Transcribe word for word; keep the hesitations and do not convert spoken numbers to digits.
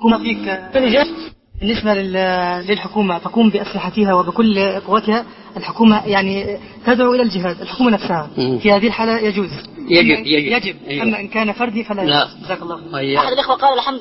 الحكومة فيك بالنسبة للحكومة تقوم بأسلحتها وبكل قوتها، الحكومة يعني تدعو إلى الجهاد، الحكومة نفسها في هذه الحالة يجوز؟ يجب يجب, يجب. أما إن كان فردي فلا يجوز. جزاك الله خير. أحد الإخوة قال الحمد